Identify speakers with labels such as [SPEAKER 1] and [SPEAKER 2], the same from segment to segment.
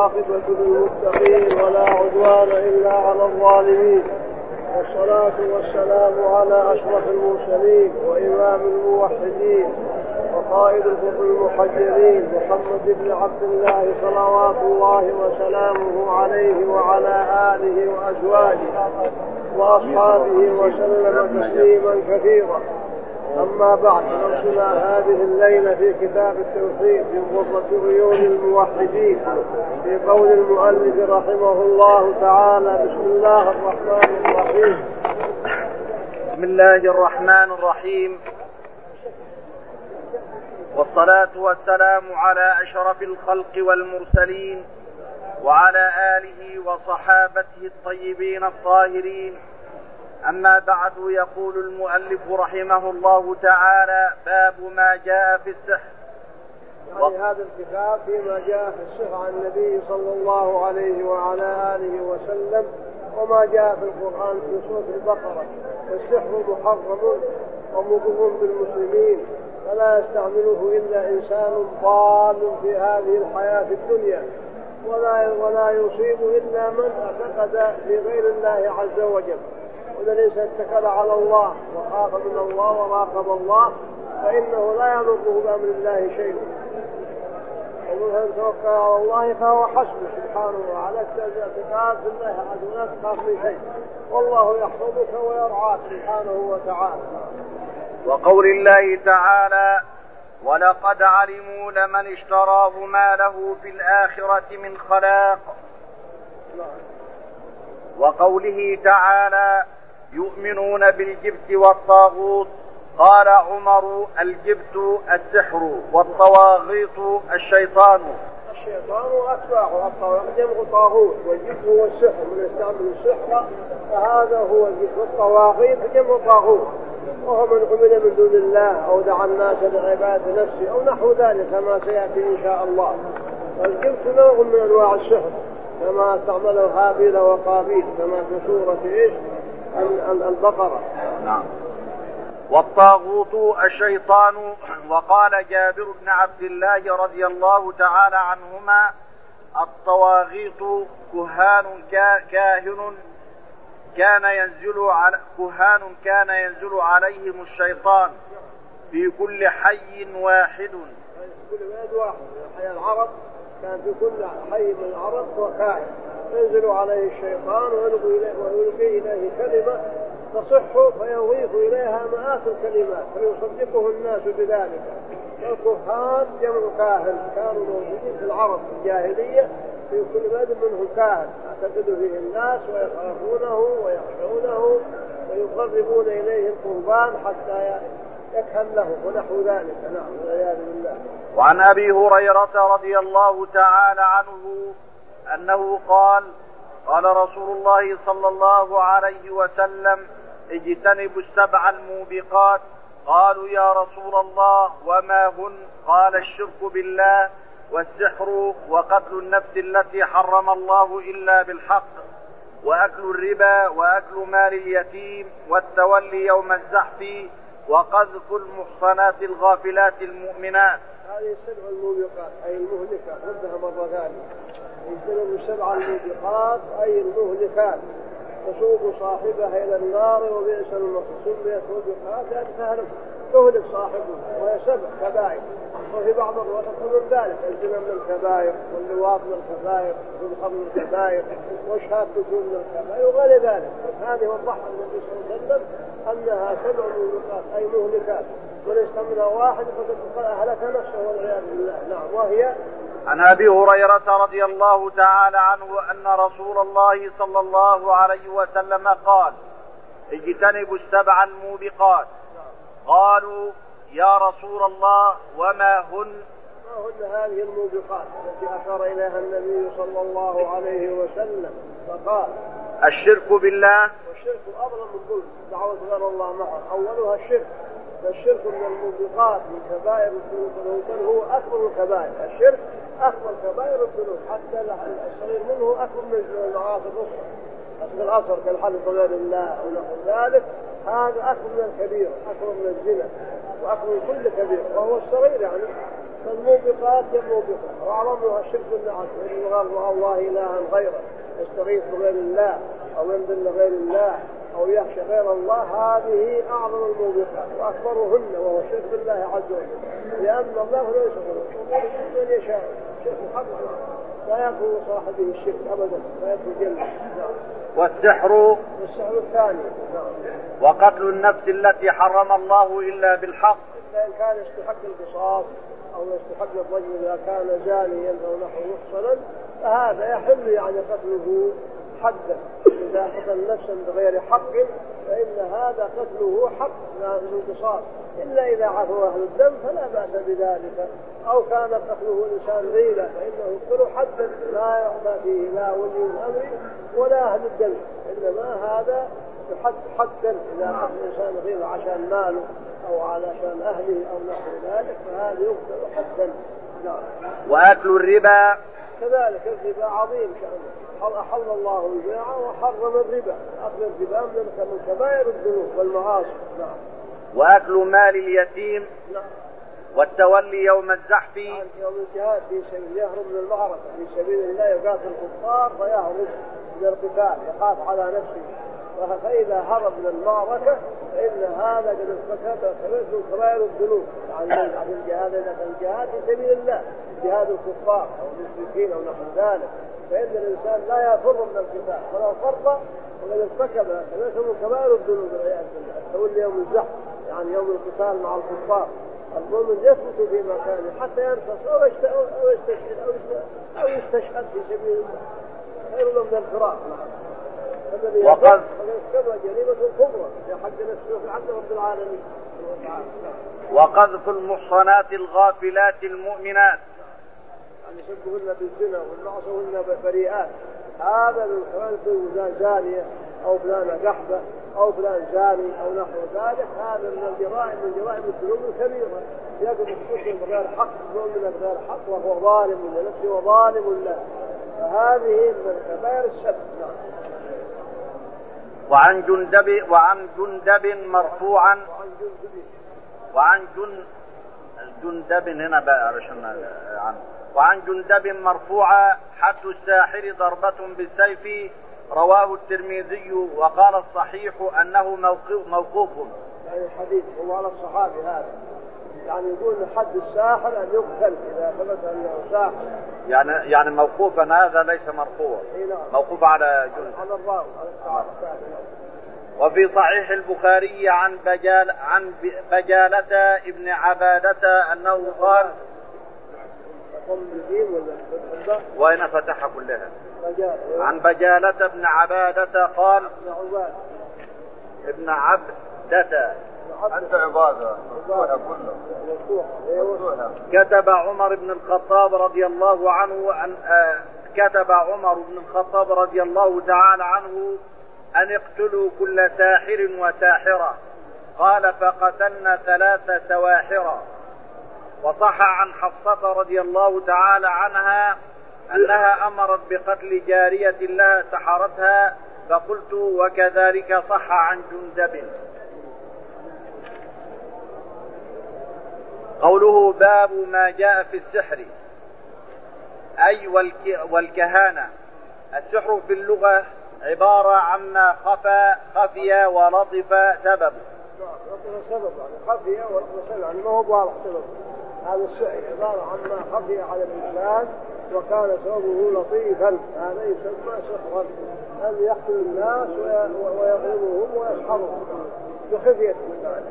[SPEAKER 1] والعاقبة للمتقين ولا عدوان إلا على الظالمين، والصلاة والسلام على أشرف المرسلين وإمام الموحدين وقائد الغر المحجلين محمد بن عبد الله صلوات الله وسلامه عليه وعلى آله وأزواجه وأصحابه وسلم تسليما كثيرا. أما بعد، نرسل هذه الليلة في كتاب التوحيد في غرة عيون الموحدين في قول المؤلف رحمه الله تعالى: بسم الله الرحمن الرحيم.
[SPEAKER 2] بسم الله الرحمن الرحيم، والصلاة والسلام على أشرف الخلق والمرسلين وعلى آله وصحابته الطيبين الطاهرين. أما بعد، يقول المؤلف رحمه الله تعالى: باب ما جاء في السحر.
[SPEAKER 1] هذا الكتاب فيما جاء في السحر عن النبي صلى الله عليه وعلى آله وسلم، وما جاء في القرآن في سورة البقرة. السحر محرم ومضر بالمسلمين، فلا يستعمله إلا إنسان ضال في هذه الحياة الدنيا، ولا يصيب إلا من اعتقد في غير الله عز وجل. وإذا الإنسان اتكل على الله وخاف من الله وراقب الله فإنه لا يضره بأمر الله شيء. ومن توكل على الله فهو حسبه سبحانه وتعالى. اعتقاد بالله عز وجل لا تخاف من شيء، والله يحفظك ويرعاك سبحانه وتعالى.
[SPEAKER 2] وقول الله تعالى: ولقد علموا لمن اشتراه ما له في الآخرة من خلاق. وقوله تعالى: يؤمنون بالجبت والطاغوت. قال عمر: الجبت السحر والطواغيت الشيطان.
[SPEAKER 1] الشيطان وأتباعه، الطاغوت جمع طاغوت، والجبت هو السحر، من يستعمل السحر فهذا هو الجبت، والطواغيت جمع طاغوت وهو من عمل من دون الله أو دعا الناس لعبادة نفسه أو نحو ذلك كما سيأتي إن شاء الله. والجبت نوع من أنواع السحر كما استعمله هابيل وقابيل كما في سورة البقرة.
[SPEAKER 2] نعم. والطاغوت الشيطان. وقال جابر بن عبد الله رضي الله تعالى عنهما: الطواغيت كهان كان ينزل عليهم الشيطان في كل حي واحد.
[SPEAKER 1] كل بلد واحد، حي العرب كان في كل حي من العرب وكاهن ينزل عليه الشيطان ويلقي إليه كلمة تصح فيضيف إليها مئات الكلمات فيصدقه الناس بذلك. الكهان جمع كاهن، كانوا موجودين في العرب في الجاهلية، في كل بلد منهم كاهن يعتقد فيه الناس ويخافونه ويخشونه ويقربون إليه القربان حتى يكهن له ونحو ذلك. نعم، والعياذ بالله.
[SPEAKER 2] وعن أبي هريرة رضي الله تعالى عنه أنه قال: قال رسول الله صلى الله عليه وسلم: اجتنبوا السبع الموبقات. قالوا: يا رسول الله وما هن؟ قال: الشرك بالله، والسحر، وقتل النفس التي حرم الله إلا بالحق، وأكل الربا، وأكل مال اليتيم، والتولي يوم الزحف، وقذف المحصنات الغافلات المؤمنات.
[SPEAKER 1] هذه السبع الموبقات أي المهلكات، ردها مرة ثانية. يجتنبوا السبع الموبقات أي المهلكات تسوق صاحبها إلى النار وبئس المصير. سميت موبقات لأنها تهلك صاحبها، وهي سبع كبائر. وفي بعض الوقت من ذلك الزنا من الكبائر، واللواط من الكبائر، والخمر من الكبائر، وشهادة الزور من الكبائر وغير ذلك. هذه وضحها النبي صلى الله عليه وسلم أنها سبع موبقات أي مهلكات، وليس منها واحد فقد أهلك نفسه والعياذ بالله. نعم. وهي
[SPEAKER 2] عن أبي هريرة رضي الله تعالى عنه أن رسول الله صلى الله عليه وسلم قال: اجتنبوا السبع الموبقات. قالوا: يا رسول الله وما هن؟
[SPEAKER 1] ما هن هذه الموبقات التي أشار إليها النبي صلى الله عليه وسلم؟ فقال:
[SPEAKER 2] الشرك بالله.
[SPEAKER 1] والشرك أظلم من كل دعوة غير الله معه. أولها الشرك، فالشرك من الموبقات من كبائر الذنوب، بل هو أكبر الكبائر. الشرك أكبر كبائر الذنوب، حتى الصغير منه أكبر من المعاصي الأخرى، أصل الأصغر كالحلف بغير الله ونحو ذلك. هذا أكبر من الكبير، أكبر من الزنا، وأكبر من كل كبير، وهو الصغير يعني. فالموبقات هي الموبقات، وأعظمها الشرك بالله عز وجل، وغير الله إلها غيره، يستغيث بغير الله أو ينذل لغير الله أو يخشى غير الله، هذه أعظم الموبقات وأكبرهن، وهو الشرك بالله عز وجل، لأن الله لا يشرك من يشاء، شرك محرم لا يكون صاحبه الشرك أبدا، لا يكون الجنة.
[SPEAKER 2] والسحر
[SPEAKER 1] الثاني
[SPEAKER 2] وقتل النفس التي حرم الله إلا بالحق،
[SPEAKER 1] إلا إن كان يستحق القصاص أو يستحق الرجل إذا كان زانيا أو نحو محصنا، فهذا يحل يعني قتله حدا. إذا قتل نفسا بغير حق فإن هذا قتله حق من القصاص، إلا إذا عفوا أهل الدم فلا بأس بذلك، أو كان قتله الإنسان غيلة فإنه يقتل حدا لا يعطى فيه لا ولي الأمر ولا أهل الدم، إنما هذا يحد حدا إذا قتل الإنسان غيلة عشان ماله أو علشان أهله أو نحو ذلك، فهذا يقتل حدا.
[SPEAKER 2] وأكل الربا
[SPEAKER 1] كذلك الربا عظيم شأنه، أحل الله البيع وحرم الربا، أكل الربا من كبائر الذنوب والمعاصي.
[SPEAKER 2] وأكل مال اليتيم. والتولي يوم الزحف،
[SPEAKER 1] يوم الجهاد في سبيل يهرب من المعركة في سبيل الله، يقاتل الكفار فيهرب من القتال، يخاف على نفسه، فإذا هرب من المعركة فإن هذا قد ارتكب كبائر الذنوب عن الجهاد. إذا كان الجهاد في سبيل الله جهاد الكفار أو المشركين أو نحو ذلك، فإن الإنسان لا يفر من القتال، فلو فر وقد ارتكب كبائر الذنوب والعياذ بالله. التولي يوم الزحف يعني يوم القتال مع الكفار، المؤمن يثبت في مكانه حتى ينتصر أو يستشهد في سبيل الله، خير من الفراق.
[SPEAKER 2] وقد
[SPEAKER 1] جريمة كبرى في حق نفسه وفي حق رب العالمين.
[SPEAKER 2] وقذف المحصنات الغافلات المؤمنات،
[SPEAKER 1] يعني يسبهن بالزنا والمعصيهن بريئات، هذا من كمان فلان زانية أو فلان قحبة أو فلان زاني أو نحو ذلك، هذا من جرائم الذنوب الكبيرة، يقف المسلم بغير حق، المؤمن بغير حق، وهو ظالم لنفسه وظالم له، فهذه من كبائر السب.
[SPEAKER 2] وعن جندب مرفوعا، جندب هنا بقى علشان عنه. وعن جندب مرفوعا حد الساحر ضربة بالسيف، رواه الترمذي، وقال الصحيح أنه موقوف.
[SPEAKER 1] يعني الحديث هو على الصحابي هذا، يعني يقول حد الساحر أن يقتل إذا ثبت أنه ساحر،
[SPEAKER 2] يعني موقوفا، هذا ليس مرفوع، موقوف على جندب
[SPEAKER 1] على الراوي على الصحابي.
[SPEAKER 2] وفي صحيح البخاري عن بجالة ابن عبادة أنه قال، وين فتحها كلها، عن بجالة ابن عبادة قال، ابن عبدة
[SPEAKER 3] أنت عبادة
[SPEAKER 2] كتب عمر بن الخطاب رضي الله عنه كتب عمر بن الخطاب رضي الله تعالى عنه أن اقتلوا كل ساحر وساحرة، قال فقتلنا 3 سواحرة. وصح عن حفصة رضي الله تعالى عنها أنها أمرت بقتل جارية لها سحرتها، فقلت وكذلك صح عن جندب. قوله باب ما جاء في السحر، أي والكهانة. السحر في اللغة عبارة عما خفي ولطف سبب.
[SPEAKER 1] خفي ولطف سبب، يعني ما هو واضح سبب. هذا السحر عبارة عما خفي على الإنسان وكان سببه لطيفا، هذا يسمى سحرا، أن يقتل الناس ويظلمهم ويسحرهم بخفية الإنسان.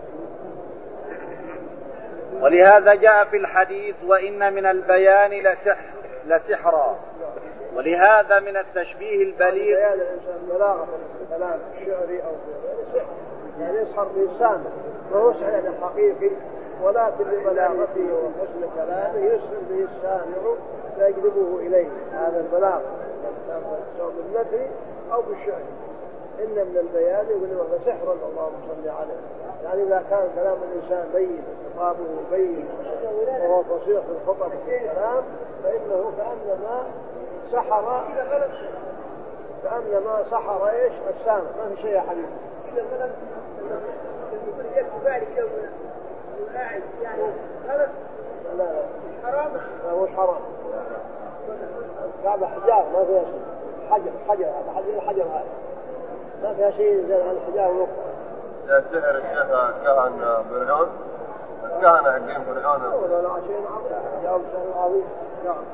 [SPEAKER 2] ولهذا جاء في الحديث وإن من البيان لسحرا، ولهذا من التشبيه البليغ
[SPEAKER 1] بيان الإنسان بلاغة الكلام الشعري أو سحر، يعني يسحر بإنسان وهو سحر حقيقي، ولكن ببلاغته وحسن كلامه يسحر به السامع فيجذبه إليه. هذا البلاغ سواء بالنثر أو بالشعر. إن من البيان يقول سحرا، اللهم صل عليه، يعني إذا كان كلام الإنسان بين خطابه بين وهو فصيح في الخطب في الكلام، فإنه كأنما سحر إيش السامع، ما في شيء يا حبيبي. لا حرام. لا مش حرام. كعبة حجار ما فيها شيء. حجر هذا حجر هذا ما فيها شيء زي الحجار ونقطة.
[SPEAKER 3] يا سحر الشيخ كهن فرعون الكهنة حقين فرعون.
[SPEAKER 1] لا شيء جاوب سؤال عظيم. نعم.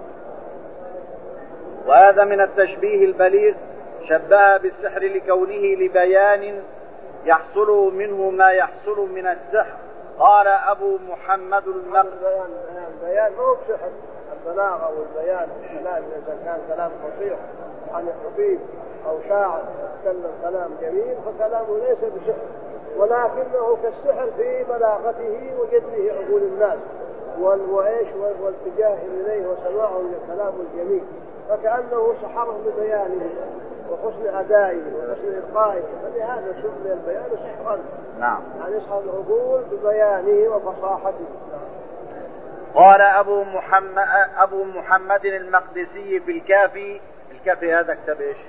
[SPEAKER 2] وهذا من التشبيه البليغ، شبه بالسحر لكونه لبيان يحصل منه ما يحصل من السحر. قال أبو محمد
[SPEAKER 1] البيان ما هو بسحر. البلاغة والبيان الكلام إذا كان كلام فصيح عن الحبيب أو شاعر يتكلم كلام جميل فكلامه ليس بسحر، ولكنه كالسحر في بلاغته وجذبه عقول الناس والاتجاه إليه وسماعه للكلام الجميل، فكأنه سحره ببيانه وحسن أدائه وحسن إلقائه، فلهذا سمي البيان سحرا.
[SPEAKER 2] نعم.
[SPEAKER 1] يعني يسحر العقول ببيانه وفصاحته.
[SPEAKER 2] قال أبو محمد المقدسي في الكافي. الكافي هذا كتاب إيش؟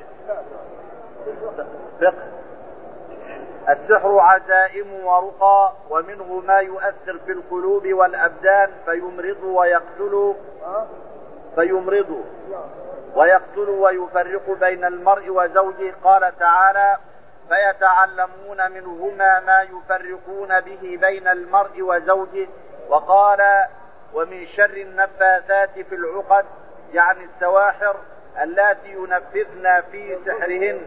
[SPEAKER 2] فقه. السحر عزائم ورقى، ومنه ما يؤثر في القلوب والأبدان فيمرض ويفرق بين المرء وزوجه. قال تعالى: فيتعلمون منهما ما يفرقون به بين المرء وزوجه. وقال: ومن شر النفاثات في العقد، يعني السواحر اللاتي ينفذن في سحرهن.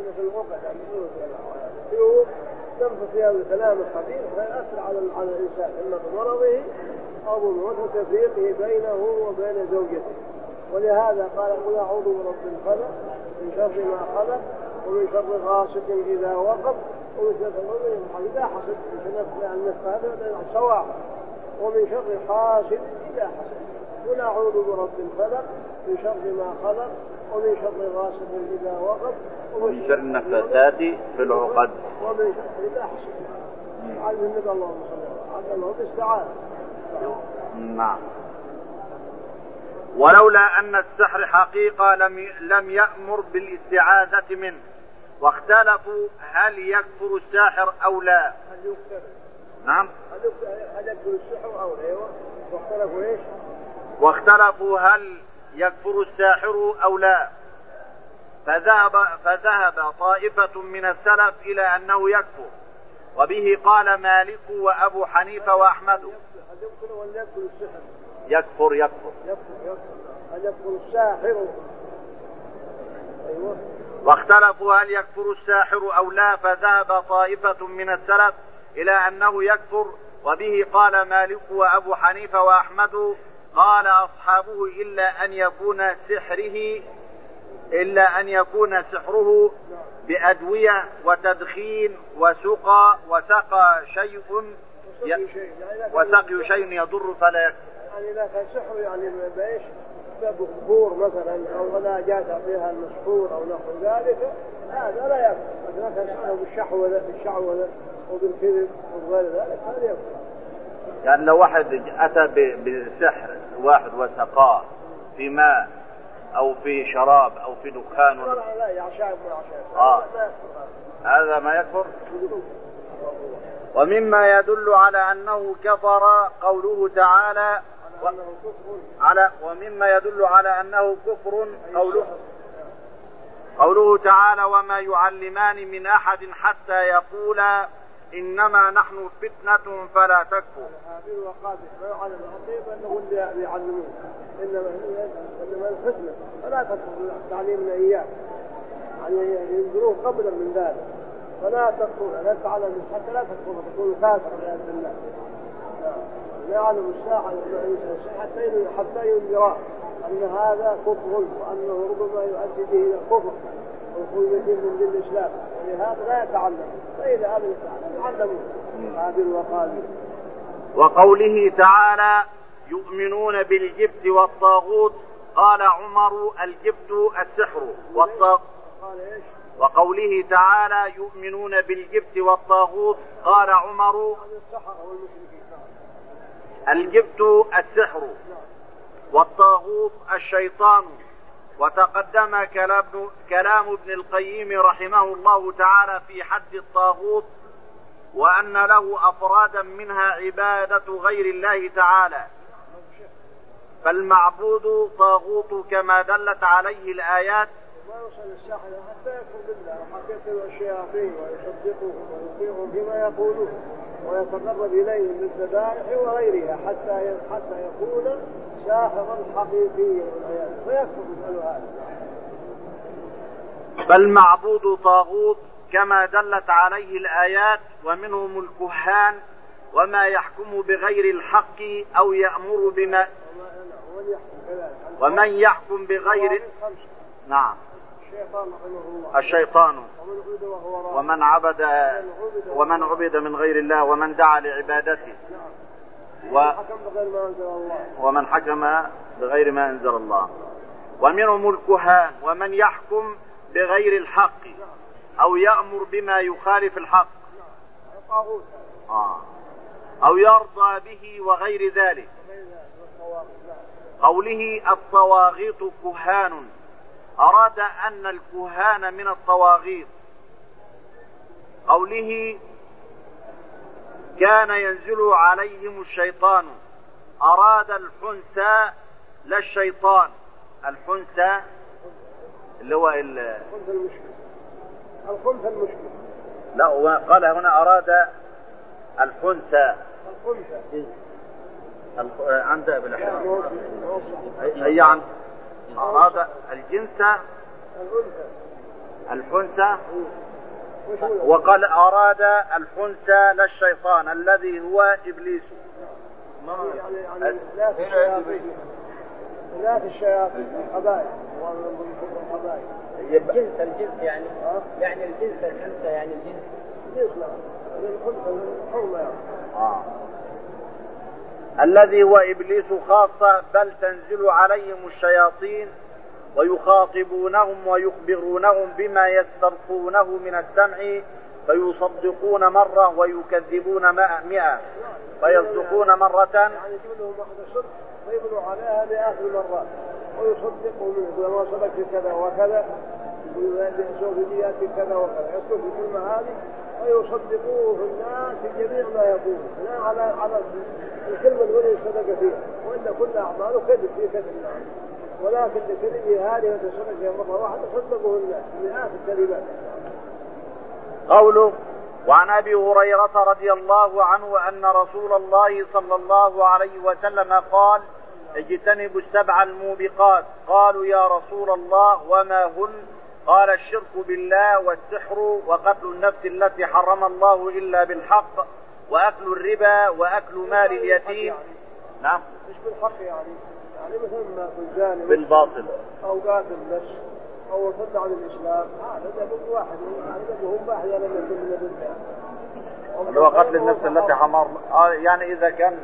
[SPEAKER 1] تنفذ فيها الكلام الخبيث فيأثر على الإنسان إما بمرضه أو بموت وتفريقه بينه وبين زوجته. ولهذا قال: قل أعوذ برب الفلق من شر ما خلق ومن شر غاسق إذا وقب ومن شر النفاثات إذا حسد، النفاثات السواحر، ومن شر حاسد إذا حسد. قل أعوذ برب الفلق من شر ما خلق ومن شر غاسق إذا وقب
[SPEAKER 2] ومن شر النفاثات في العقد
[SPEAKER 1] ومن شر إذا حسد. عز النبي اللهم صل على الله باستعاذة.
[SPEAKER 2] نعم. ولولا أن السحر حقيقة لم يأمر بالاستعاذة منه. واختلفوا هل يكفر الساحر أو لا. نعم.
[SPEAKER 1] هل يكفر السحر أو لا؟ واختلفوا إيش؟
[SPEAKER 2] واختلفوا هل يكفر الساحر أو لا. فذهب طائفة من السلف إلى أنه يكفر، وبه قال مالك وأبو حنيفة وأحمد.
[SPEAKER 1] يكفر ولا يكفر السحر؟
[SPEAKER 2] يكفر.
[SPEAKER 1] هل يكفر الساحر؟ أيوة.
[SPEAKER 2] واختلفوا هل يكفر الساحر أو لا، فذهب طائفة من السلف إلى أنه يكفر، وبه قال مالك وأبو حنيفة وأحمد. قال أصحابه إلا أن يكون سحره بأدوية وتدخين وسقى شيء يضر فلا يكفر.
[SPEAKER 1] يعني إذا كان سحر يعني بإيش؟ بخور مثلا أو غلاجات فيها المسحور أو نحو ذلك، هذا لا يكفر. إذا كان سحره بالشعوذة وبالكذب وغير ذلك هذا يكفر.
[SPEAKER 2] يعني لو واحد أتى بالسحر واحد وسقاه في ماء أو في شراب أو في دخان
[SPEAKER 1] لا يعشاب
[SPEAKER 2] هذا ما يكفر. ومما يدل على أنه كفر قوله تعالى ومما يدل على أنه كفر قوله تعالى: وما يعلمان من أحد حتى يقولا إنما نحن فتنة فلا تكفر.
[SPEAKER 1] إنما الفتنة فلا تكفر تعليمنا إياه، يعني ينظرون قبلا من ذلك فلا تكفر، لا تعلم حتى لا تكفر تكون كافر بإذن الله. لا يعلم الساعة حتى ينذر أن هذا كفر وأنه ربما يؤدي به إلى الكفر ويخرج من دين الإسلام، ولهذا لا يتعلم. فإذا هذا يتعلمون هذه الوقائع.
[SPEAKER 2] وقوله تعالى: يؤمنون بالجبت والطاغوت. قال عمر: الجبت السحر والطاغوت. وقوله تعالى: يؤمنون بالجبت والطاغوت. قال عمر: الجبت السحر والطاغوت الشيطان. وتقدم كلام ابن القيم رحمه الله تعالى في حد الطاغوت، وأن له أفرادا منها عبادة غير الله تعالى. فالمعبود طاغوت كما دلت عليه الآيات.
[SPEAKER 1] ما يوصل الساحر حتى يكفر بالله وحكيته الشياطين ويصدقهم ويطيعهم فيما يقولون ويتقرب إليهم بالذبائح وغيرها حتى يكون ساحرا حقيقيا فيكفر مثل هذا.
[SPEAKER 2] فالمعبود طاغوت كما دلت عليه الآيات ومنهم الكهان وما يحكم بغير الحق أو يأمر بما ومن يحكم بغير نعم الشيطان ومن عبد من غير الله ومن دعا لعبادته ومن حكم بغير ما أنزل الله. ومنهم الكهان ومن يحكم بغير الحق أو يأمر بما يخالف الحق أو يرضى به وغير ذلك. قوله الطواغيت كهان أراد أن الكهان من الطواغيت. قوله كان ينزل عليهم الشيطان أراد الحنثى لا الشيطان. الحنثى اللي هو
[SPEAKER 1] الخنث المشكل.
[SPEAKER 2] لا قال هنا أراد الحنثى عند هي عن أراد الجنس الحنثى وقال أراد الحنثى لا الشيطان الذي هو إبليس.
[SPEAKER 1] لا الشياطين القبائل
[SPEAKER 4] الجنس يعني الجنس الحنثى يعني الجنس
[SPEAKER 2] الذي هو إبليس خاصة بل تنزل عليهم الشياطين ويخاطبونهم ويخبرونهم بما يسترقونه من السمع فيصدقون مرة ويكذبون 100 فيصدقون مرة
[SPEAKER 1] يعني يجيب لهم واحدة صدق ويبنوا عليها 100 مرات ويصدقوا منه يقول ما صدق كذا وكذا يقول سوفيتي كذا وكذا يذكر في الكلمة هذه ويصدقوه في الناس في جميع ما يقول لا على الكلمة التي صدق فيها وإن كل أعماله كذب في كذب الناس ولكن لكلمة هذه وتصدق مرة واحدة صدقوه الناس 100 الكلمات.
[SPEAKER 2] قوله وعن أبي هريرة رضي الله عنه أن رسول الله صلى الله عليه وسلم قال اجتنبوا 7 الموبقات. قالوا يا رسول الله وما هن؟ قال الشرك بالله والسحر وقتل النفس التي حرم الله إلا بالحق وأكل الربا وأكل مال اليتيم. نعم
[SPEAKER 1] مش بالحق يعني مثلا ما كل
[SPEAKER 2] بالباطل
[SPEAKER 1] أو قاتل نفس أو صد عن الإسلام هذا ذنب واحد هم واحد لم يكن من الإسلام
[SPEAKER 2] اللي هو قتل النفس التي حرم يعني إذا كان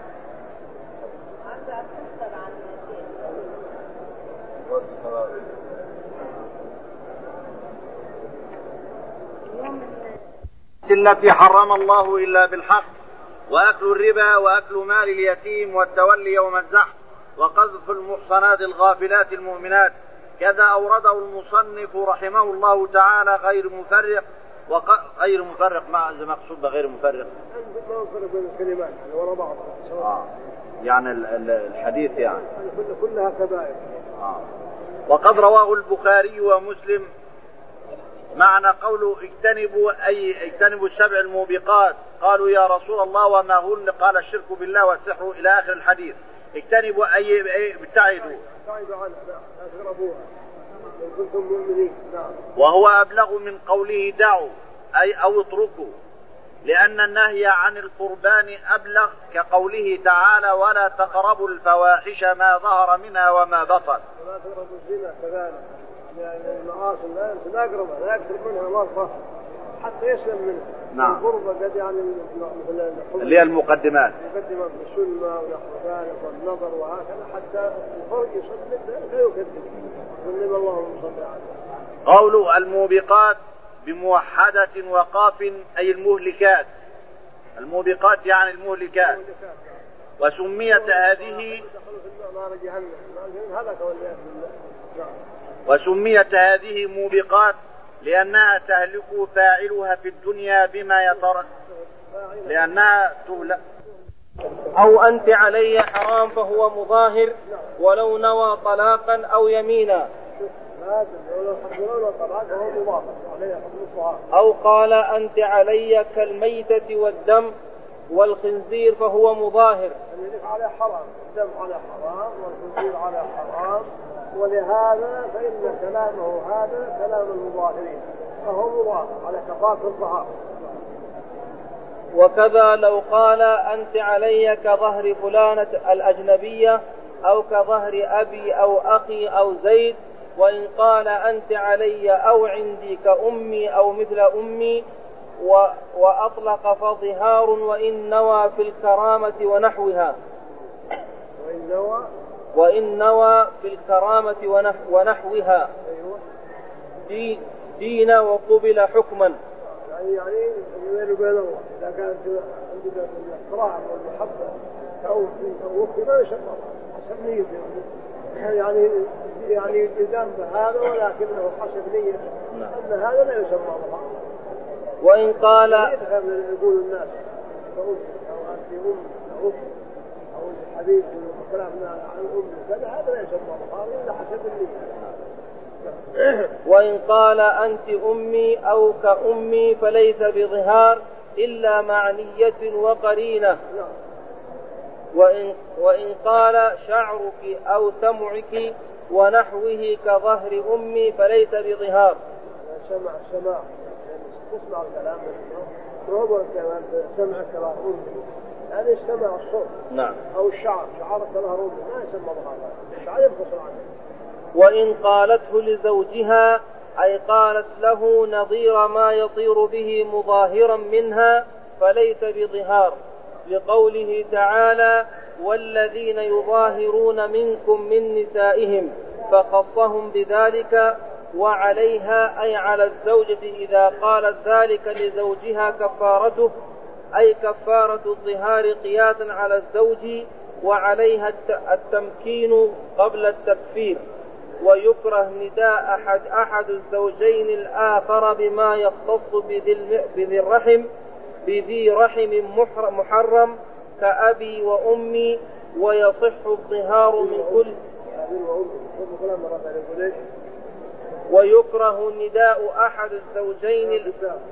[SPEAKER 2] التي حرم الله إلا بالحق وأكل الربا وأكل مال اليتيم والتولي يوم الزحف وقذف المحصنات الغافلات المؤمنات. كذا أورده المصنف رحمه الله تعالى غير مفرق مع مقصود بغير مفرق
[SPEAKER 1] ما يفرق بين الكلمات ولا بعض
[SPEAKER 2] يعني الحديث يعني
[SPEAKER 1] كلها كبائر.
[SPEAKER 2] وقد رواه البخاري ومسلم معنى قوله اجتنبوا 7 الموبقات. قالوا يا رسول الله وما هن؟ قال الشرك بالله والسحر إلى آخر الحديث. اجتنبوا ابتعدوا
[SPEAKER 1] عنها لا تقربوها إن كنتم مؤمنين.
[SPEAKER 2] وهو أبلغ من قوله دعوا أو اتركوا لأن النهي عن القربان أبلغ كقوله تعالى ولا تقربوا الفواحش ما ظهر منها وما بطن.
[SPEAKER 1] ولا تقربوا الزنا كذلك يعني المعاصي لا يقربها لا يكثر منها مرة حتى يسلم منها.
[SPEAKER 2] نعم.
[SPEAKER 1] القربة قد يعني مثل
[SPEAKER 2] اللي هي المقدمات
[SPEAKER 1] بالسنة والأحوال والنظر وهكذا حتى الفرق يصدق لا يكذب. سلم اللهم صل عليه.
[SPEAKER 2] قول الموبقات بموحدة وقاف أي المهلكات. الموبقات يعني المهلكات. وسميت هذه موبقات لأنها تهلك فاعلها في الدنيا بما لأنها
[SPEAKER 5] أو أنت علي حرام فهو مظاهر ولو نوى طلاقا أو يمينا. أو قال أنت علي كالميتة والدم والخنزير فهو مظاهر.
[SPEAKER 1] الميت على حرام، الدم على حرام، والخنزير على حرام، ولهذا فإن كلامه هذا كلام المظاهرين فهو مظاهر على كفاف الظهار.
[SPEAKER 5] وكذا لو قال أنت علي كظهر فلانة الأجنبية أو كظهر أبي أو أخي أو زيد، وإن قال أنت علي أو عندي كأمي أو مثل أمي وأطلق فظهار وإن نوى في الكرامة ونحوها. وإن نوى في الكرامة ونحوها دين وقبل حكما.
[SPEAKER 1] يعني بينه وبين الله إذا كانت عندك الإحترام والمحبة أو ما يشمر حسب نيته، يعني التزام بهذا ولكنه حسب نيته أن هذا لا يسمى الله.
[SPEAKER 5] وإن قال
[SPEAKER 1] يقول الناس أو أنت أم أو أو الحديث وكلامنا عن أم كذا هذا لا يسمى الله إلا حسب النية.
[SPEAKER 5] وإن قال أنت أمي أو كأمي فليس بظهار إلا مع نية وقرينة. وإن قال شعرك أو سمعك ونحوه كظهر أمي فليس بظهار.
[SPEAKER 1] سمع تسمع الكلام وهو كمان سمع كظهر أمي، يعني استمع الصوت.
[SPEAKER 5] نعم.
[SPEAKER 1] أو الشعر كظهر أمي ما يسمى ظهار، الشعر ينفصل عنه.
[SPEAKER 5] وإن قالته لزوجها أي قالت له نظير ما يطير به مظاهرا منها فليس بظهار، لقوله تعالى والذين يظاهرون منكم من نسائهم فخصهم بذلك. وعليها أي على الزوجة إذا قالت ذلك لزوجها كفارته أي كفارة الظهار قياسا على الزوج. وعليها التمكين قبل التكفير. ويكره نداء أحد الزوجين الآخر بما يختص بذي رحم محرم كأبي وأمي، ويصح الظهار من كل. ويكره نداء أحد الزوجين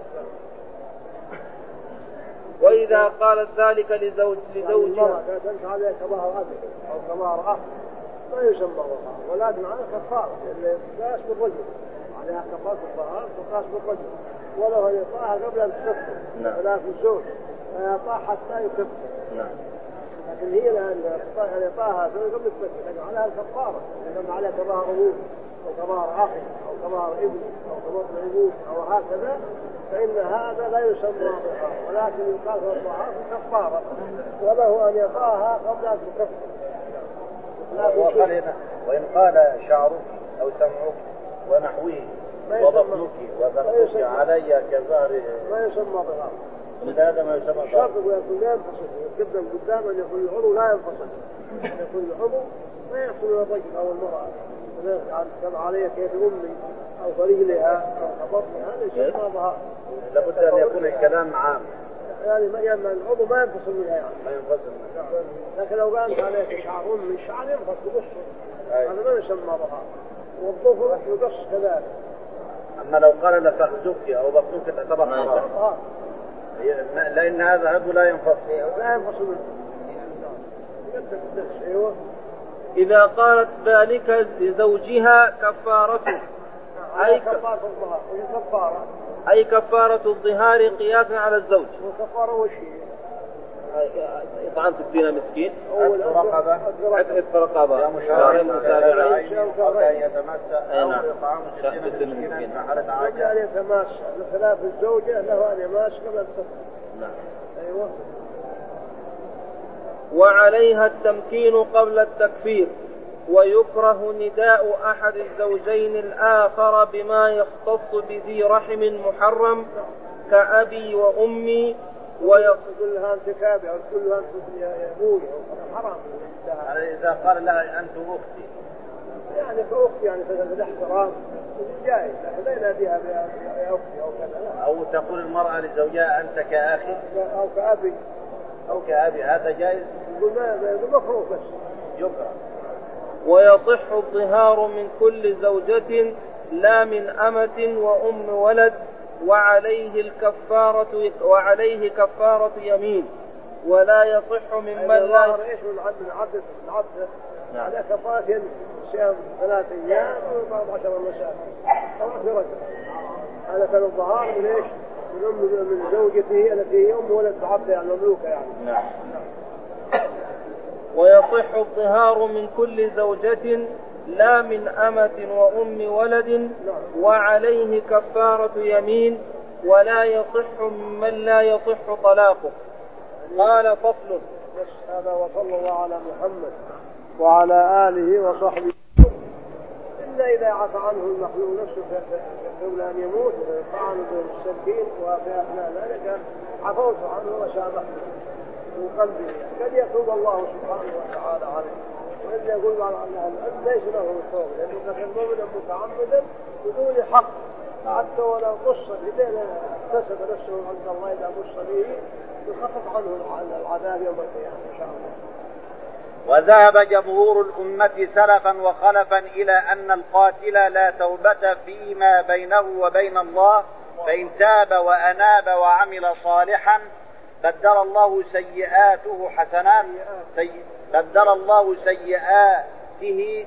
[SPEAKER 5] وإذا قالت ذلك لزوجها
[SPEAKER 1] أنت عليك ظهر أبي أو كظهر أخ ما يسمى ظهار، ولكن على كفارة لأن يقاس بالرجل عليها كفارة الظهار تقاس بالرجل، ولو أن يطاها قبل أن تكفر ولكن الزوج لا يطاها حتى يكفر. لكن هي لأن يطاها قبل تكفر لكن عليها الكفارة لأن عليها كظهر أبوه أو كظهر أخي أو كظهر ابن أو كظهر عبود أو هكذا، فإن هذا لا يسمى ظهار ولكن يقال الظهار كفارة، وله أن يطاها قبل أن تكفر.
[SPEAKER 2] وإن قال شعرك أو سمعك ونحوه وبطنك وذقنك علي كظهر
[SPEAKER 1] ما يسمى ظهار.
[SPEAKER 2] هذا ما يسمى ظهار.
[SPEAKER 1] الشرط يكون لا ينفصل، قدم قدام أن يكون العضو لا ينفصل، أن يكون العضو ما يحصل إلى الرجل أو المرأة كما علي كيد أمي أو فريلها أو بطنها هذا يسمى ظهار.
[SPEAKER 2] لابد أن يكون الكلام عام،
[SPEAKER 1] يعني العضو ما ينفصل منها يعني.
[SPEAKER 2] ما ينفصل منها.
[SPEAKER 1] لكن لو قالت عليك شعر أمي الشعر ينفصل بقصه هذا ما يسمى ظهار، والظفر يقص كذلك.
[SPEAKER 2] أما لو قال لفخذك أو بطنك تعتبر حرام لأن هذا هذا لا ينفصل
[SPEAKER 1] منه.
[SPEAKER 5] إذا قالت ذلك لزوجها كفارته أي كفارة الظهار قياسا على الزوج.
[SPEAKER 1] وكفارة وشيء
[SPEAKER 5] إطعام 60 مسكين
[SPEAKER 2] عتق رقبة
[SPEAKER 5] يا مشاهدين متابعين
[SPEAKER 2] أو أن يتمسى أو إطعام 60
[SPEAKER 5] مسكين
[SPEAKER 1] أن يتماسى بخلاف الزوجة له أن يماسى قبل السفر.
[SPEAKER 5] نعم.
[SPEAKER 1] أيوة.
[SPEAKER 5] وعليها التمكين قبل التكفير. ويكره نداء أحد الزوجين الآخر بما يختص بذي رحم محرم كأبي وأمي
[SPEAKER 1] كلها انتكابي أو كلها يا أبوي أو حرام.
[SPEAKER 2] إذا قال لها أنت أختي
[SPEAKER 1] يعني كأختي يعني في الاحترام جائز، لكن لا يناديها يا أختي أو كذا.
[SPEAKER 2] أو تقول المرأة لزوجها أنت كأخي
[SPEAKER 1] أو كأبي
[SPEAKER 2] أو كأبي هذا جائز؟
[SPEAKER 1] يقول ما مكروه بس
[SPEAKER 2] يكره.
[SPEAKER 5] ويصح الظهار من كل زوجة لا من أمة وأم ولد وعليه كفارة يمين ولا يصح ممن لا
[SPEAKER 1] ايش من عدد على كفارة صيام 3 أيام و14 مساء في رجل. هذا كان الظهار من ايش؟ من زوجته التي هي أم ولد عبد يعني مملوكة يعني.
[SPEAKER 2] نعم.
[SPEAKER 5] ويصح الظهار من كل زوجة لا من أمة وأم ولد وعليه كفارة يمين ولا يصح ممن لا يصح طلاقه. قال فصل.
[SPEAKER 1] هذا وصلى الله على محمد وعلى آله وصحبه. إلا إذا عفى عنه المخلوق نفسه قبل أن يموت فطعن بالسكين وفي أثناء ذلك عفوت عنه وسامحته من قلبه قد يتوب الله سبحانه وتعالى عليه. وإذا يقول بعض الناس ليس له التوبة لأنه كان مؤمنا متعمدا بدون حق حتى ولو قص إذا اكتسب نفسه عند الله إذا قص به يخفف عنه العذاب يوم القيامة إن شاء الله.
[SPEAKER 2] وذهب جمهور الأمة سلفا وخلفا إلى أن القاتل لا توبة فيما بينه وبين الله فإن تاب وأناب وعمل صالحا بدل الله سيئاته حسنات بدل الله سيئاته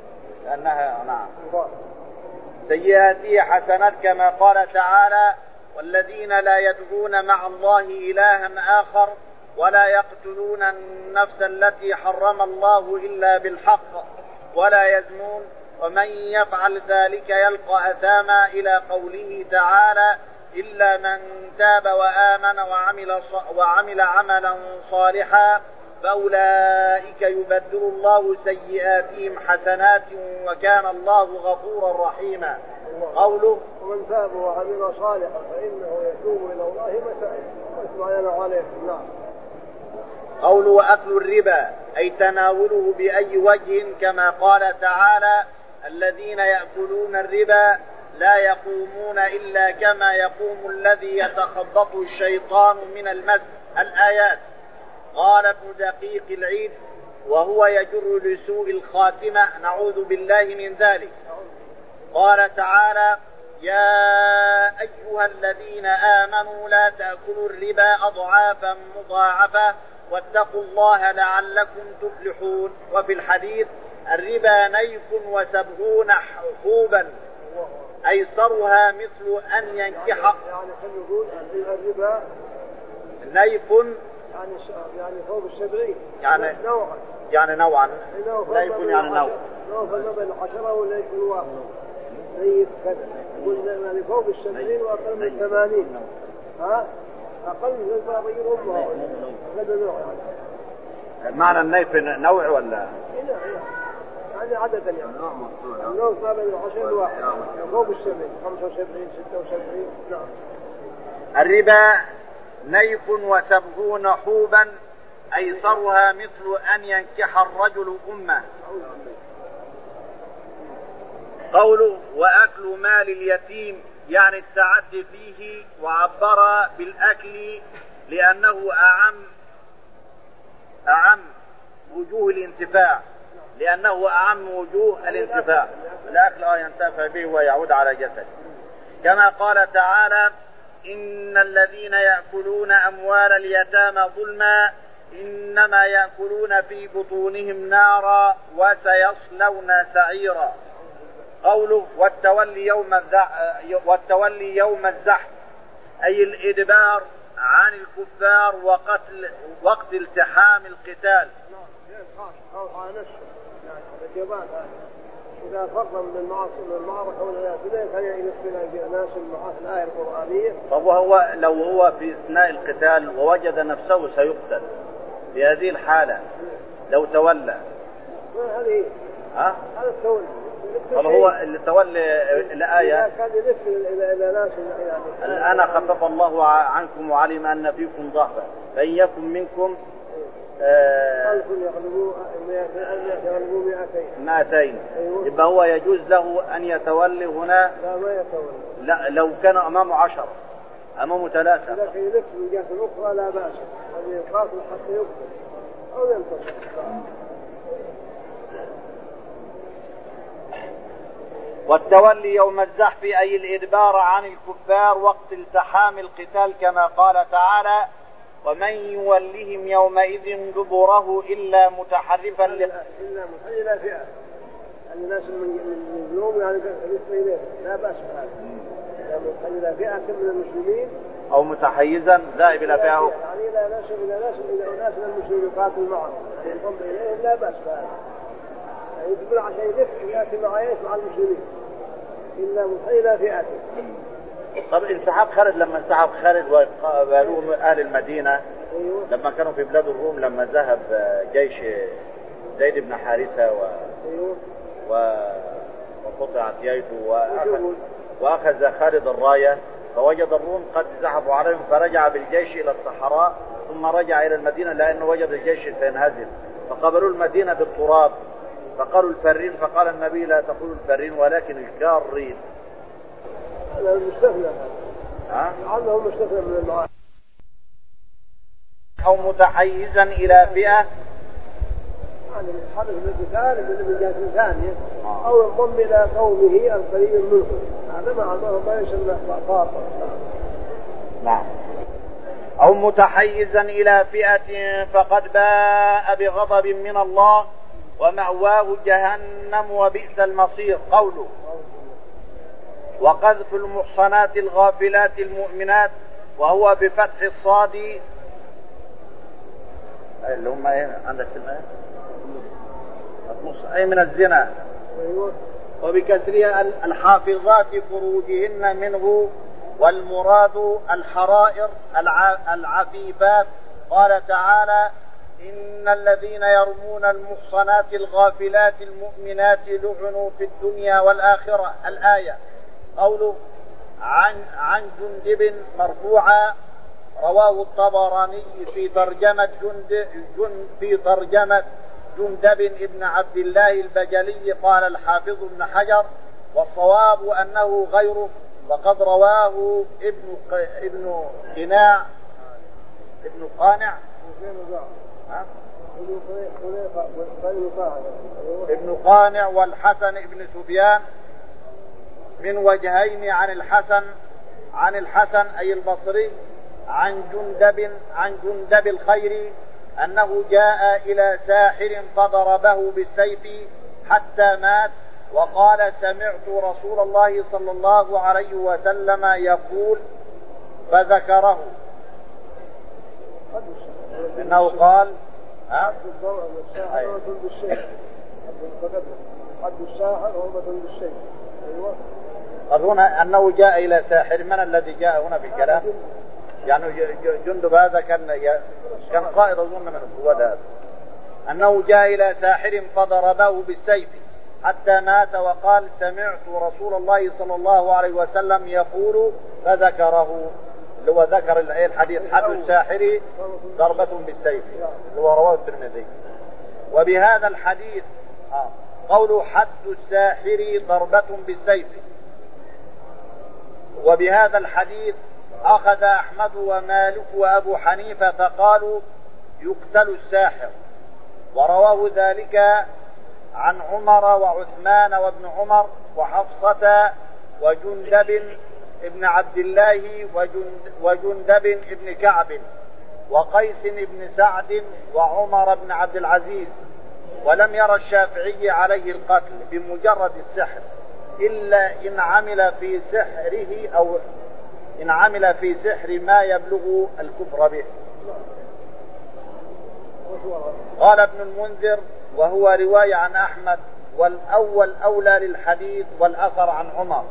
[SPEAKER 2] سيئاته حسنات كما قال تعالى والذين لا يدعون مع الله إلها آخر ولا يقتلون النفس التي حرم الله إلا بالحق ولا يزنون ومن يفعل ذلك يلقى أثاما إلى قوله تعالى إلا من تاب وآمن وعمل عملا صالحا فأولئك يبدل الله سيئاتهم حسنات وكان الله غفورا رحيما. قوله
[SPEAKER 1] ومن تاب وعمل صالحا فإنه يتوب إلى الله متائب واسمعنا عليه. نعم.
[SPEAKER 2] قوله وأكل الربا أي تناوله بأي وجه كما قال تعالى الذين يأكلون الربا لا يقومون إلا كما يقوم الذي يتخبطه الشيطان من المس. الآيات. قال ابن دقيق العيد وهو يجر لسوء الخاتمة نعوذ بالله من ذلك. قال تعالى يا أيها الذين آمنوا لا تأكلوا الربا أضعافا مضاعفة واتقوا الله لعلكم تفلحون. وفي الحديث الربا نيف 70 حوبا أيسرها مثل أن ينكح
[SPEAKER 1] يعني نقول الربا
[SPEAKER 2] نيف
[SPEAKER 1] يعني فوق 70
[SPEAKER 2] يعني نوعا نيف يعني نوع
[SPEAKER 1] بين 10 وليس الواحد نيف كذا قلنا يعني فوق 70 وأقل من 80 ها أقل من الباقي أمها هذا نوع يعني
[SPEAKER 2] معنى النيف نوع ولا
[SPEAKER 1] يعني عددا يعني النوع ما بين 10 والواحد فوق 70 75 76. نعم.
[SPEAKER 2] الربا نيف 70 حوبا أيسرها مثل أن ينكح الرجل أمه. قوله وأكل مال اليتيم يعني التعدي فيه وعبر بالأكل لأنه أعم وجوه الانتفاع الأكل ينتفع به ويعود على جسد كما قال تعالى إن الذين يأكلون أموال اليتامى ظلما إنما يأكلون في بطونهم نارا وسيصلون سعيرا. قوله والتولي يوم الزحف أي الإدبار عن الكفار وقت التحام القتال.
[SPEAKER 1] إذا فرق من المعركة ولا كذا كان يدخل ناس الآية القرآنية.
[SPEAKER 2] طب وهو لو هو في أثناء القتال ووجد نفسه سيقتل في هذه الحالة لو تولى
[SPEAKER 1] هذه هذا التولي.
[SPEAKER 2] طب هو اللي تولي الآية
[SPEAKER 1] كان يدخل إلى ناس يعني
[SPEAKER 2] الآن خفف الله عنكم وعلم أن فيكم ضعفا فإن يكن منكم
[SPEAKER 1] 1000 يغلبوا 200.
[SPEAKER 2] يبقى هو يجوز له أن يتولي هنا.
[SPEAKER 1] لا ما يتولي.
[SPEAKER 2] لا لو كان أمامه 10 أمامه 3
[SPEAKER 1] لكن يلف من جهة أخرى لا بأس يعني يقاتل حتى يقتل أو ينتصر.
[SPEAKER 2] والتولي يوم الزحف أي الإدبار عن الكفار وقت التحام القتال كما قال تعالى ومن يولهم يومئذ دبره إلا متحرفا
[SPEAKER 1] إلا فئة الناس من اليوم يعني بالنسبة إليه لا بأس بهذا إلا فئة من المسلمين
[SPEAKER 2] أو متحيزا ذاهب إلى فئة
[SPEAKER 1] يعني لا نسب إلى ناس من المسلمين يقاتل معهم يعني ينضم إليهم لا بأس بهذا يعني تقول عشان يدفع يأتي مع المسلمين إلا فئته.
[SPEAKER 2] طب انسحاب خالد لما انسحب خالد وقالوا أهل المدينة لما كانوا في بلاد الروم لما ذهب جيش زيد بن حارثة وقطعت يده وأخذ خالد الراية فوجد الروم قد زحفوا عليهم فرجع بالجيش إلى الصحراء ثم رجع إلى المدينة لأنه وجد الجيش سينهزم فقبلوا المدينة بالتراب فقالوا الفرين فقال النبي لا تقولوا الفرين ولكن الكارين.
[SPEAKER 1] هذا المستثنى عنه مستثنى من المعاني.
[SPEAKER 2] أو متحيزا إلى فئة
[SPEAKER 1] يعني حدث القتال من جهة ثانية أو ينضم إلى قومه القريب منه هذا ما يسمى خاطر.
[SPEAKER 2] نعم. أو متحيزا إلى فئة فقد باء بغضب من الله ومأواه جهنم وبئس المصير. قوله وقذف المحصنات الغافلات المؤمنات وهو بفتح الصاد اللي هم ايه عندك كلمه اي من الزنا وبكسرها الحافظات فروجهن منه والمراد الحرائر العفيفات. قال تعالى إن الذين يرمون المحصنات الغافلات المؤمنات لعنوا في الدنيا والآخرة. الآية. قوله عن جندب مرفوعا رواه الطبراني في ترجمة جندب ابن عبد الله البجلي. قال الحافظ ابن حجر والصواب أنه غيره وقد رواه ابن قانع والحسن ابن سفيان من وجهين عن الحسن أي البصري عن جندب الخير أنه جاء إلى ساحر فضربه بالسيف حتى مات وقال سمعت رسول الله صلى الله عليه وسلم يقول فذكره إنه قال قد هنا أنه جاء إلى ساحر. من الذي جاء هنا في الكلام؟ يعني جندب هذا كان قائد أظن من القوات هذا. أنه جاء إلى ساحر فضربه بالسيف حتى مات وقال سمعت رسول الله صلى الله عليه وسلم يقول فذكره اللي هو ذكر الحديث حد الساحر ضربة بالسيف اللي هو رواه الترمذي. وبهذا الحديث قوله حد الساحر ضربة بالسيف وبهذا الحديث أخذ أحمد ومالك وأبو حنيفة فقالوا يقتل الساحر. ورواه ذلك عن عمر وعثمان وابن عمر وحفصة وجندب ابن عبد الله وجندب ابن كعب وقيس بن سعد وعمر بن عبد العزيز. ولم يرى الشافعي عليه القتل بمجرد السحر إلا إن عمل في سحر ما يبلغ الكفر به. قال ابن المنذر وهو رواية عن أحمد والأول أولى للحديث والآخر عن عمر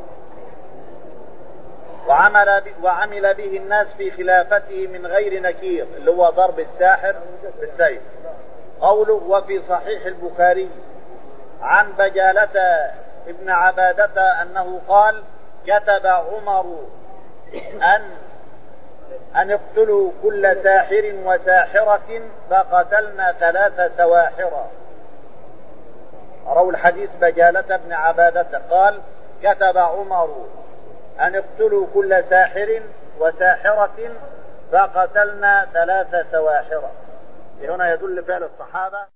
[SPEAKER 2] وعمل به الناس في خلافته من غير نكير اللي هو ضرب الساحر بالسيف. قوله وفي صحيح البخاري عن بجالة ابن عبادة أنه قال كتب عمر أن اقتلوا كل ساحر وساحرة فقتلنا 3 سواحرة. روى الحديث بجالة ابن عبادة قال كتب عمر أن اقتلوا كل ساحر وساحرة فقتلنا 3 سواحر. هنا يدل فعل الصحابة